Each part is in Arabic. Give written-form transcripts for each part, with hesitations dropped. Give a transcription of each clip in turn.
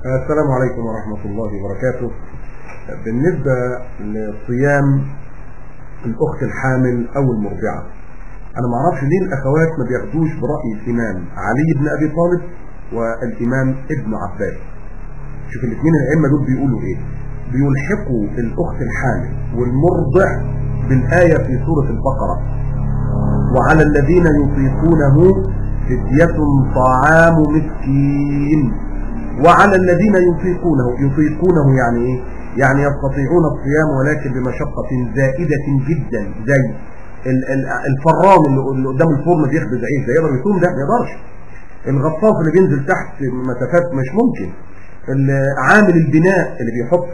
السلام عليكم ورحمة الله وبركاته. بالنسبة لصيام الأخت الحامل أو المرضعة، أنا ما أعرفش ليه الأخوات ما بياخدوش برأي الإمام علي بن أبي طالب والإمام ابن عباس. شوف الاثنين الأئمة دول بيقولوا إيه؟ بيلحقوا الأخت الحامل والمرضع بالآية في سورة البقرة: وعلى الذين يطيقونه فدية طعام مسكين. وعلى الذين يطيقونه يعني ايه؟ يعني يستطيعون الصيام ولكن بمشقة زائدة جدا، زي الفرام اللي قدام الفرن بيخبز عيش، ده يقدر يصوم؟ ده ما يقدرش. الغطاس اللي بينزل تحت مسافات مش ممكن. عامل البناء اللي بيحط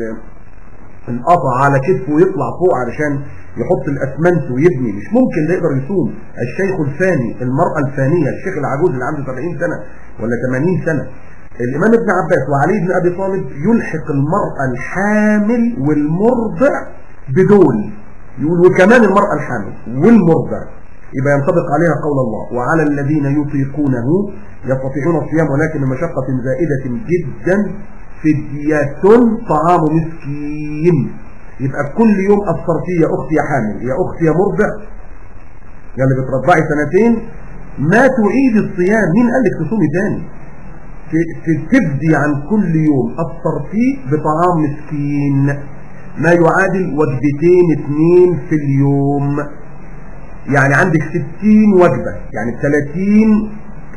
القطع على كتفه ويطلع فوق علشان يحط الاسمنت ويبني، مش ممكن ده يقدر يصوم. الشيخ الفاني، المرأة الفانية، الشيخ العجوز اللي عنده 70 سنة ولا 80 سنة. الإمام ابن عباس وعلي بن أبي طالب يلحق المرأة الحامل والمرضع بدول، يقول وكمان المرأة الحامل والمرضع، يبقى ينطبق عليها قول الله: وعلى الذين يطيقونه يستطيعون الصيام ولكن بمشقة زائدة جدا فدية طعام مسكين. يبقى كل يوم أفطرتي يا أختي يا حامل، يا أختي يا مرضع، يا اللي بترضعي 2 سنين، ما تعيد الصيام. مين قال لك تصومي تاني؟ تفدي عن كل يوم أفطرتي بطعام مسكين، ما يعادل 2 وجبتين في اليوم. يعني عندك 60 وجبة، يعني 30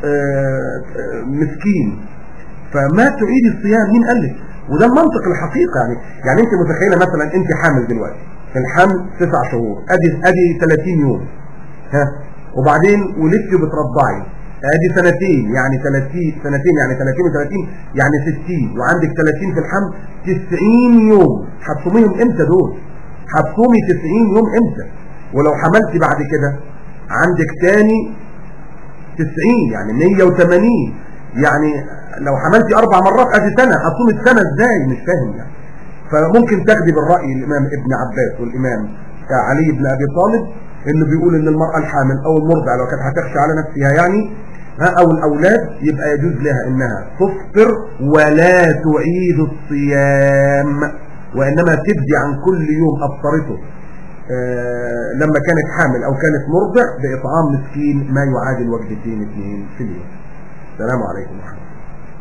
مسكين، فما تعيد الصيام. مين قال لك؟ وده المنطق الحقيقة. يعني انت متخيلة مثلا انت حامل دلوقتي، في الحمل 9 شهور، ادي 30 يوم، وبعدين ولدتي بترضعي، ادي 2 سنين، يعني 30 يعني 30 و30 يعني 60، وعندك 30 في الحمل، 90 يوم. هتصوميهم امتى دول؟ هتصومي 90 يوم امتى؟ ولو حملتي بعد كده عندك تاني 90، يعني 180. يعني لو حملتي 4 مرات ادي سنة، هتصومي السنة ازاي؟ مش فاهم يعني. فممكن تاخدي بالرأي الامام ابن عباس والامام علي بن ابي طالب، انه بيقول ان المرأة الحامل او المرضع لو كانت هتخشى على نفسها يعني او الاولاد، يبقى يجوز لها انها تفطر ولا تعيد الصيام، وانما تبدي عن كل يوم افطرته لما كانت حامل او كانت مرضع باطعام مسكين ما يعادل 2 وجبتين في اليوم. السلام عليكم ورحمة الله.